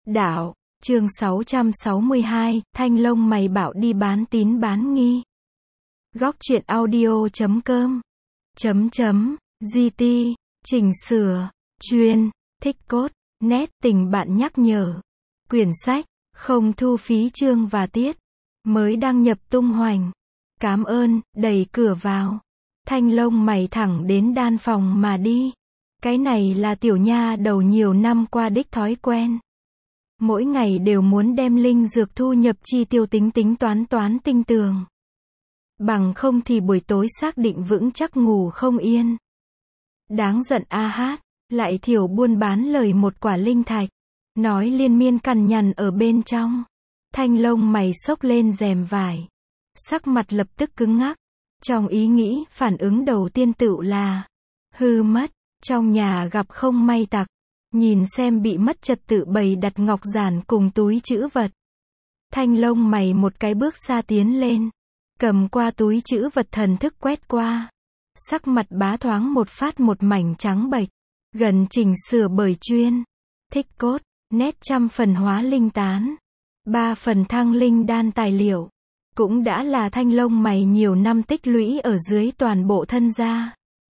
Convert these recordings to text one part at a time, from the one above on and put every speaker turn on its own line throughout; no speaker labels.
Đạo, chương 662, Thanh Long mày bảo đi bán tín bán nghi. Góc truyện audio.com GT, chỉnh sửa, chuyên, thích cốt, nét tình bạn nhắc nhở. Quyển sách, không thu phí chương và tiết. Mới đăng nhập tung hoành. Cám ơn, đẩy cửa vào. Thanh Long mày thẳng đến đan phòng mà đi. Cái này là tiểu nha đầu nhiều năm qua đích thói quen. Mỗi ngày đều muốn đem linh dược thu nhập chi tiêu tính toán tinh tường. Bằng không thì buổi tối xác định vững chắc ngủ không yên. Đáng giận a hát, lại thiểu buôn bán lời một quả linh thạch. Nói liên miên cằn nhằn ở bên trong. Thanh Long mày xốc lên rèm vải. Sắc mặt lập tức cứng ngắc. Trong ý nghĩ, phản ứng đầu tiên tựu là hư mất, trong nhà gặp không may tặc. Nhìn xem bị mất trật tự bày đặt ngọc giản cùng túi trữ vật. Thanh Long mày một cái bước xa tiến lên. Cầm qua túi trữ vật thần thức quét qua. Sắc mặt bá thoáng một phát một mảnh trắng bệch. Gần chỉnh sửa bởi chuyên. Thích cốt, nét 100% hóa linh tán. 3 phần thăng linh đan tài liệu. Cũng đã là Thanh Long mày nhiều năm tích lũy ở dưới toàn bộ thân gia.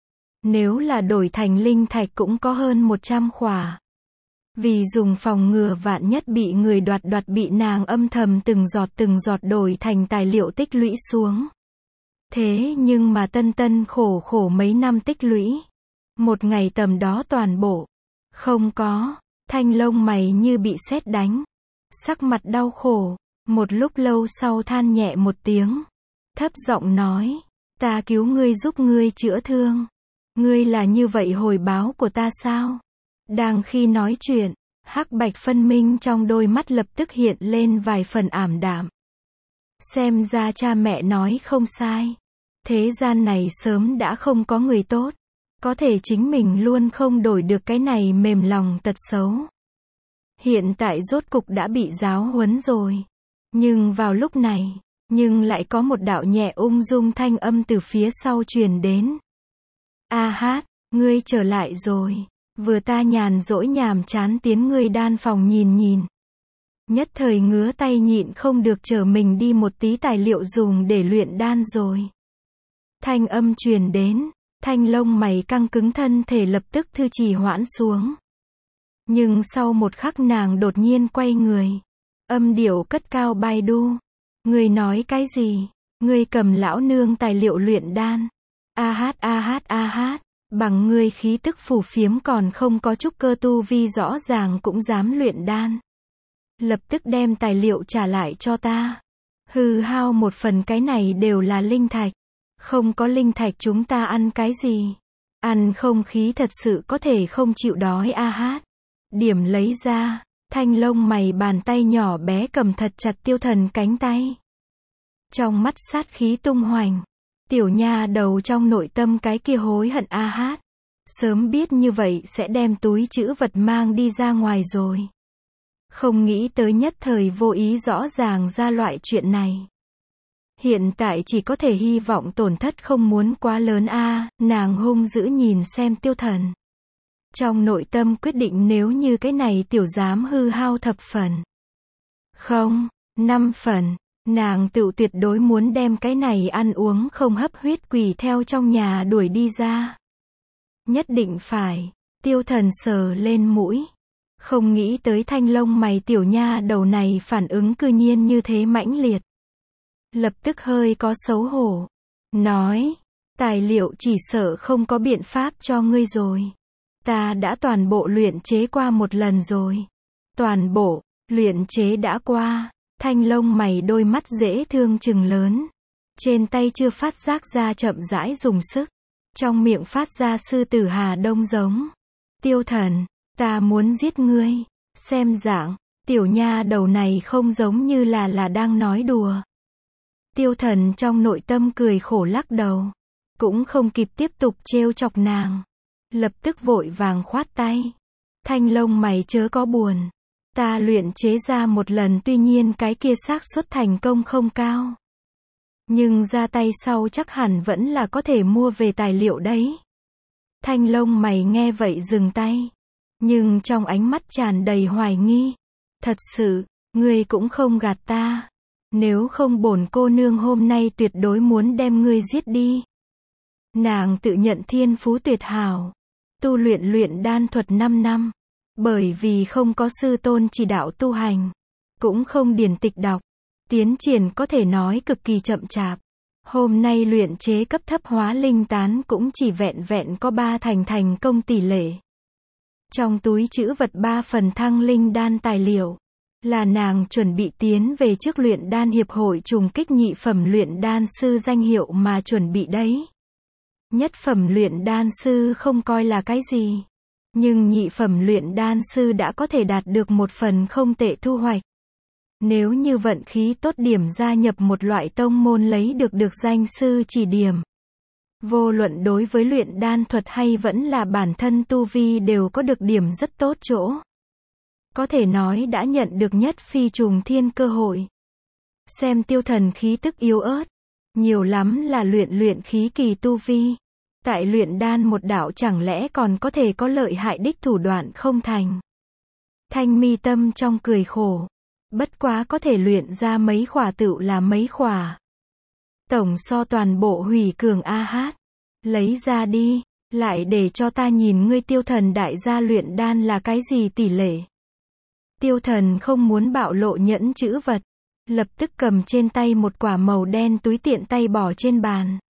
Nếu là đổi thành linh thạch cũng có hơn 100 khỏa. Vì dùng phòng ngừa vạn nhất bị người đoạt bị nàng âm thầm từng giọt đổi thành tài liệu tích lũy xuống. Thế nhưng mà tân khổ mấy năm tích lũy. Một ngày tầm đó toàn bộ. Không có. Thanh Long mày như bị sét đánh. Sắc mặt đau khổ. Một lúc lâu sau than nhẹ một tiếng. Thấp giọng nói. Ta cứu ngươi giúp ngươi chữa thương. Ngươi là như vậy hồi báo của ta sao? Đang khi nói chuyện, hắc bạch phân minh trong đôi mắt lập tức hiện lên vài phần ảm đạm. Xem ra cha mẹ nói không sai. Thế gian này sớm đã không có người tốt. Có thể chính mình luôn không đổi được cái này mềm lòng tật xấu. Hiện tại rốt cục đã bị giáo huấn rồi. Nhưng vào lúc này, lại có một đạo nhẹ ung dung thanh âm từ phía sau truyền đến. A hát, ngươi trở lại rồi. Vừa ta nhàn rỗi nhàm chán tiến ngươi đan phòng nhìn. Nhất thời ngứa tay nhịn không được chở mình đi một tí tài liệu dùng để luyện đan rồi. Thanh âm truyền đến, Thanh Long mày căng cứng thân thể lập tức thư trì hoãn xuống. Nhưng sau một khắc nàng đột nhiên quay người. Âm điệu cất cao bai đu. Ngươi nói cái gì? Ngươi cầm lão nương tài liệu luyện đan. A hát, bằng ngươi khí tức phù phiếm còn không có chút cơ tu vi rõ ràng cũng dám luyện đan. Lập tức đem tài liệu trả lại cho ta. Hư hao một phần cái này đều là linh thạch. Không có linh thạch chúng ta ăn cái gì? Ăn không khí thật sự có thể không chịu đói a hát. Điểm lấy ra, Thanh Long mày bàn tay nhỏ bé cầm thật chặt Tiêu Thần cánh tay. Trong mắt sát khí tung hoành. Tiểu nha đầu trong nội tâm cái kia hối hận a hát. Sớm biết như vậy sẽ đem túi trữ vật mang đi ra ngoài rồi. Không nghĩ tới nhất thời vô ý rõ ràng ra loại chuyện này. Hiện tại chỉ có thể hy vọng tổn thất không muốn quá lớn a. Nàng hung dữ nhìn xem Tiêu Thần. Trong nội tâm quyết định nếu như cái này tiểu dám hư hao thập phần. Không, 5 phần. Nàng tự tuyệt đối muốn đem cái này ăn uống không hấp huyết quỷ theo trong nhà đuổi đi ra. Nhất định phải. Tiêu Thần sờ lên mũi. Không nghĩ tới Thanh Long mày tiểu nha đầu này phản ứng cư nhiên như thế mãnh liệt. Lập tức hơi có xấu hổ. Nói. Tài liệu chỉ sợ không có biện pháp cho ngươi rồi. Ta đã toàn bộ luyện chế qua một lần rồi. Toàn bộ. Luyện chế đã qua. Thanh Long mày đôi mắt dễ thương trừng lớn. Trên tay chưa phát giác ra chậm rãi dùng sức. Trong miệng phát ra sư tử Hà Đông giống. Tiêu Thần, ta muốn giết ngươi. Xem dạng, tiểu nha đầu này không giống như là đang nói đùa. Tiêu Thần trong nội tâm cười khổ lắc đầu. Cũng không kịp tiếp tục trêu chọc nàng. Lập tức vội vàng khoát tay. Thanh Long mày chớ có buồn. Ta luyện chế ra một lần tuy nhiên cái kia xác suất thành công không cao. Nhưng ra tay sau chắc hẳn vẫn là có thể mua về tài liệu đấy. Thanh Long mày nghe vậy dừng tay. Nhưng trong ánh mắt tràn đầy hoài nghi. Thật sự, ngươi cũng không gạt ta. Nếu không bổn cô nương hôm nay tuyệt đối muốn đem ngươi giết đi. Nàng tự nhận thiên phú tuyệt hảo. Tu luyện đan thuật 5 năm. Bởi vì không có sư tôn chỉ đạo tu hành. Cũng không điển tịch đọc. Tiến triển có thể nói cực kỳ chậm chạp. Hôm nay luyện chế cấp thấp hóa linh tán cũng chỉ vẹn vẹn có 3 thành công tỷ lệ. Trong túi trữ vật 3 phần thăng linh đan tài liệu. Là nàng chuẩn bị tiến về trước luyện đan hiệp hội trùng kích nhị phẩm luyện đan sư danh hiệu mà chuẩn bị đấy. Nhất phẩm luyện đan sư không coi là cái gì. Nhưng nhị phẩm luyện đan sư đã có thể đạt được một phần không tệ thu hoạch. Nếu như vận khí tốt điểm gia nhập một loại tông môn lấy được danh sư chỉ điểm. Vô luận đối với luyện đan thuật hay vẫn là bản thân tu vi đều có được điểm rất tốt chỗ. Có thể nói đã nhận được nhất phi trùng thiên cơ hội. Xem Tiêu Thần khí tức yếu ớt. Nhiều lắm là luyện khí kỳ tu vi. Tại luyện đan một đạo chẳng lẽ còn có thể có lợi hại đích thủ đoạn không thành. Thanh Mi tâm trong cười khổ. Bất quá có thể luyện ra mấy khỏa tựu là mấy khỏa. Tổng so toàn bộ hủy cường AH. Lấy ra đi, lại để cho ta nhìn ngươi Tiêu Thần đại gia luyện đan là cái gì tỷ lệ. Tiêu Thần không muốn bạo lộ nhẫn chữ vật. Lập tức cầm trên tay một quả màu đen túi tiện tay bỏ trên bàn.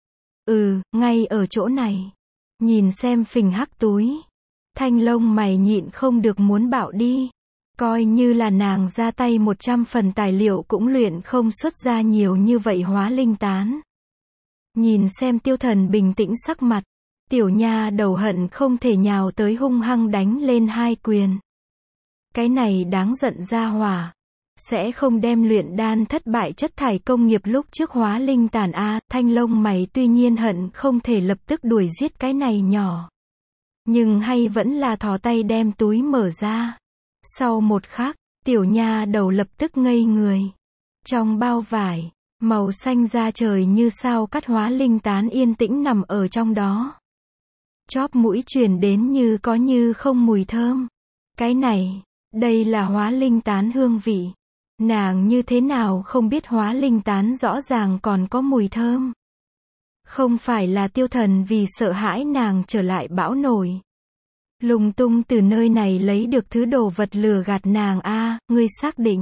Ngay ở chỗ này. Nhìn xem phình hắc túi. Thanh lông mày nhịn không được muốn bạo đi. Coi như là nàng ra tay 100 phần tài liệu cũng luyện không xuất ra nhiều như vậy hóa linh tán. Nhìn xem Tiêu Thần bình tĩnh sắc mặt. Tiểu nha đầu hận không thể nhào tới hung hăng đánh lên 2 quyền. Cái này đáng giận ra hỏa. Sẽ không đem luyện đan thất bại chất thải công nghiệp lúc trước hóa linh tàn a. Thanh lông mày tuy nhiên hận không thể lập tức đuổi giết cái này nhỏ. Nhưng hay vẫn là thò tay đem túi mở ra. Sau một khắc, tiểu nha đầu lập tức ngây người. Trong bao vải, màu xanh da trời như sao cắt hóa linh tán yên tĩnh nằm ở trong đó. Chóp mũi truyền đến như có như không mùi thơm. Cái này, đây là hóa linh tán hương vị. Nàng như thế nào không biết hóa linh tán rõ ràng còn có mùi thơm. Không phải là Tiêu Thần vì sợ hãi nàng trở lại bão nổi. Lung tung từ nơi này lấy được thứ đồ vật lừa gạt nàng a. Ngươi xác định.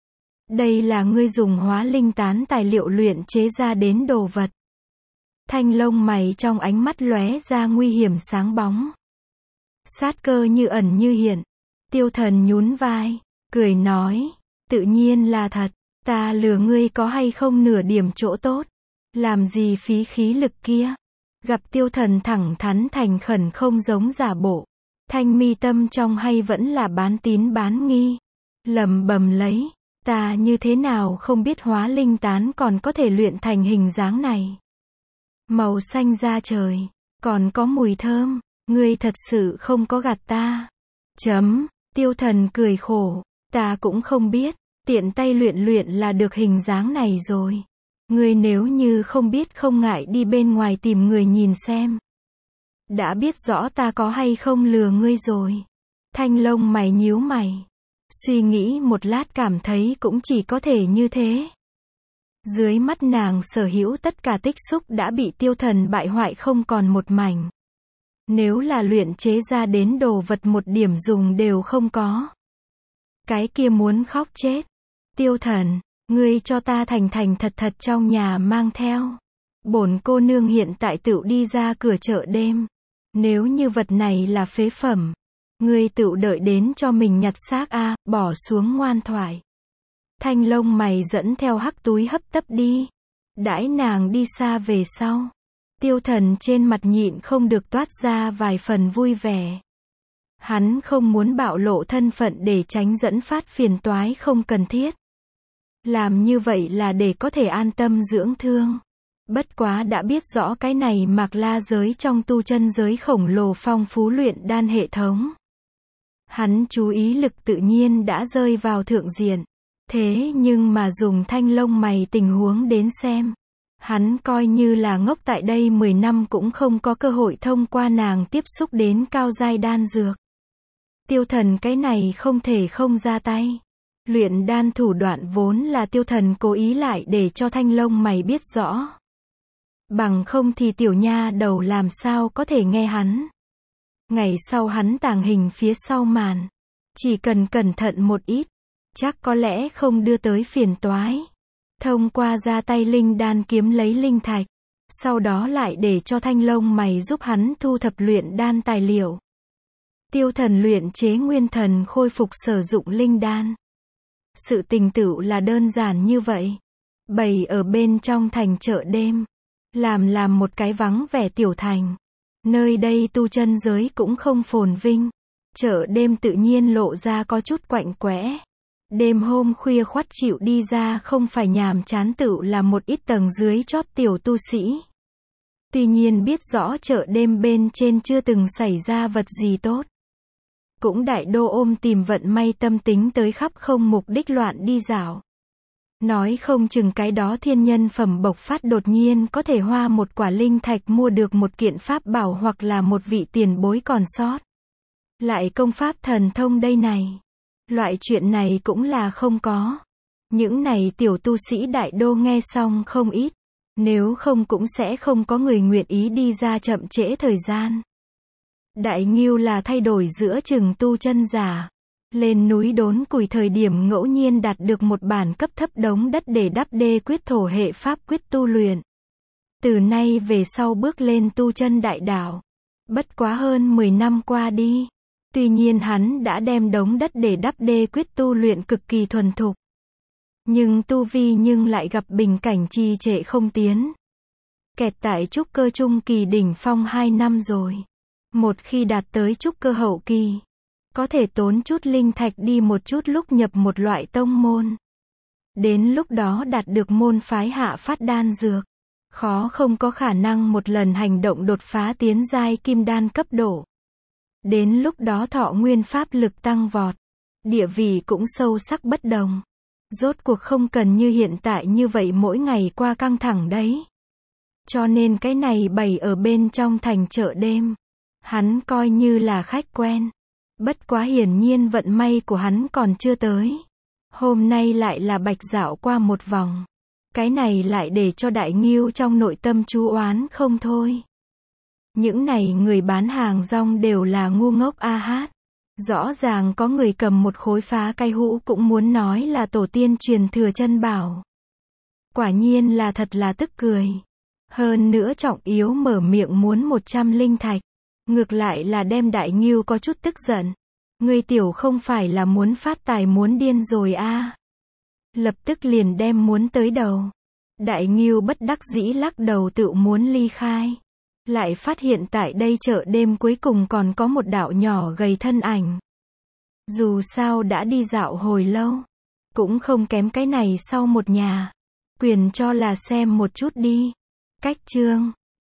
Đây là ngươi dùng hóa linh tán tài liệu luyện chế ra đến đồ vật. Thanh lông mày trong ánh mắt lóe ra nguy hiểm sáng bóng. Sát cơ như ẩn như hiện. Tiêu Thần nhún vai, cười nói. Tự nhiên là thật, ta lừa ngươi có hay không nửa điểm chỗ tốt. Làm gì phí khí lực kia. Gặp Tiêu Thần thẳng thắn thành khẩn không giống giả bộ. Thanh Mi tâm trong hay vẫn là bán tín bán nghi. Lẩm bẩm lấy, ta như thế nào không biết hóa linh tán còn có thể luyện thành hình dáng này. Màu xanh da trời, còn có mùi thơm, ngươi thật sự không có gạt ta. Tiêu Thần cười khổ, ta cũng không biết, tiện tay luyện là được hình dáng này rồi. Ngươi nếu như không biết không ngại đi bên ngoài tìm người nhìn xem. Đã biết rõ ta có hay không lừa ngươi rồi. Thanh lông mày nhíu mày. Suy nghĩ một lát cảm thấy cũng chỉ có thể như thế. Dưới mắt nàng sở hữu tất cả tích xúc đã bị Tiêu Thần bại hoại không còn một mảnh. Nếu là luyện chế ra đến đồ vật một điểm dùng đều không có. Cái kia muốn khóc chết. Tiêu Thần, ngươi cho ta thành thật trong nhà mang theo. Bổn cô nương hiện tại tựu đi ra cửa chợ đêm. Nếu như vật này là phế phẩm, ngươi tựu đợi đến cho mình nhặt xác a, bỏ xuống ngoan thoại. Thanh lông mày dẫn theo hắc túi hấp tấp đi. Đãi nàng đi xa về sau. Tiêu Thần trên mặt nhịn không được toát ra vài phần vui vẻ. Hắn không muốn bạo lộ thân phận để tránh dẫn phát phiền toái không cần thiết. Làm như vậy là để có thể an tâm dưỡng thương. Bất quá đã biết rõ cái này Mạc La giới trong tu chân giới khổng lồ phong phú luyện đan hệ thống. Hắn chú ý lực tự nhiên đã rơi vào thượng diện. Thế nhưng mà dùng thanh lông mày tình huống đến xem. Hắn coi như là ngốc tại đây 10 năm cũng không có cơ hội thông qua nàng tiếp xúc đến cao giai đan dược. Tiêu Thần cái này không thể không ra tay. Luyện đan thủ đoạn vốn là Tiêu Thần cố ý lại để cho Thanh Long mày biết rõ. Bằng không thì tiểu nha đầu làm sao có thể nghe hắn. Ngày sau hắn tàng hình phía sau màn. Chỉ cần cẩn thận một ít, chắc có lẽ không đưa tới phiền toái. Thông qua ra tay linh đan kiếm lấy linh thạch. Sau đó lại để cho Thanh Long mày giúp hắn thu thập luyện đan tài liệu. Tiêu Thần luyện chế nguyên thần khôi phục sử dụng linh đan. Sự tình tựu là đơn giản như vậy. Bày ở bên trong thành chợ đêm. Làm một cái vắng vẻ tiểu thành. Nơi đây tu chân giới cũng không phồn vinh. Chợ đêm tự nhiên lộ ra có chút quạnh quẽ. Đêm hôm khuya khoắt chịu đi ra không phải nhàm chán tựu là một ít tầng dưới chót tiểu tu sĩ. Tuy nhiên biết rõ chợ đêm bên trên chưa từng xảy ra vật gì tốt. Cũng đại đô ôm tìm vận may tâm tính tới khắp không mục đích loạn đi dạo. Nói không chừng cái đó thiên nhân phẩm bộc phát đột nhiên có thể hoa một quả linh thạch mua được một kiện pháp bảo hoặc là một vị tiền bối còn sót. Lại công pháp thần thông đây này. Loại chuyện này cũng là không có. Những này tiểu tu sĩ đại đô nghe xong không ít. Nếu không cũng sẽ không có người nguyện ý đi ra chậm trễ thời gian. Đại Ngưu là thay đổi giữa chừng tu chân giả. Lên núi đốn củi thời điểm ngẫu nhiên đạt được một bản cấp thấp đống đất để đắp đê quyết thổ hệ pháp quyết tu luyện. Từ nay về sau bước lên tu chân đại đạo. Bất quá hơn 10 năm qua đi. Tuy nhiên hắn đã đem đống đất để đắp đê quyết tu luyện cực kỳ thuần thục. Nhưng tu vi nhưng lại gặp bình cảnh trì trệ không tiến. Kẹt tại trúc cơ trung kỳ đỉnh phong 2 năm rồi. Một khi đạt tới trúc cơ hậu kỳ, có thể tốn chút linh thạch đi một chút lúc nhập một loại tông môn. Đến lúc đó đạt được môn phái hạ phát đan dược. Khó không có khả năng một lần hành động đột phá tiến giai kim đan cấp độ. Đến lúc đó thọ nguyên pháp lực tăng vọt. Địa vị cũng sâu sắc bất đồng. Rốt cuộc không cần như hiện tại như vậy mỗi ngày qua căng thẳng đấy. Cho nên cái này bày ở bên trong thành chợ đêm. Hắn coi như là khách quen. Bất quá hiển nhiên vận may của hắn còn chưa tới. Hôm nay lại là bạch dạo qua một vòng. Cái này lại để cho Đại Ngưu trong nội tâm chú oán không thôi. Những này người bán hàng rong đều là ngu ngốc a hát. Rõ ràng có người cầm một khối phá cây hũ cũng muốn nói là tổ tiên truyền thừa chân bảo. Quả nhiên là thật là tức cười. Hơn nữa trọng yếu mở miệng muốn 100 linh thạch. Ngược lại là đem Đại Ngưu có chút tức giận. Ngươi tiểu không phải là muốn phát tài muốn điên rồi a? Lập tức liền đem muốn tới đầu. Đại Ngưu bất đắc dĩ lắc đầu tự muốn ly khai. Lại phát hiện tại đây chợ đêm cuối cùng còn có một đạo nhỏ gầy thân ảnh. Dù sao đã đi dạo hồi lâu, cũng không kém cái này sau một nhà. Quyền cho là xem một chút đi. Cách chương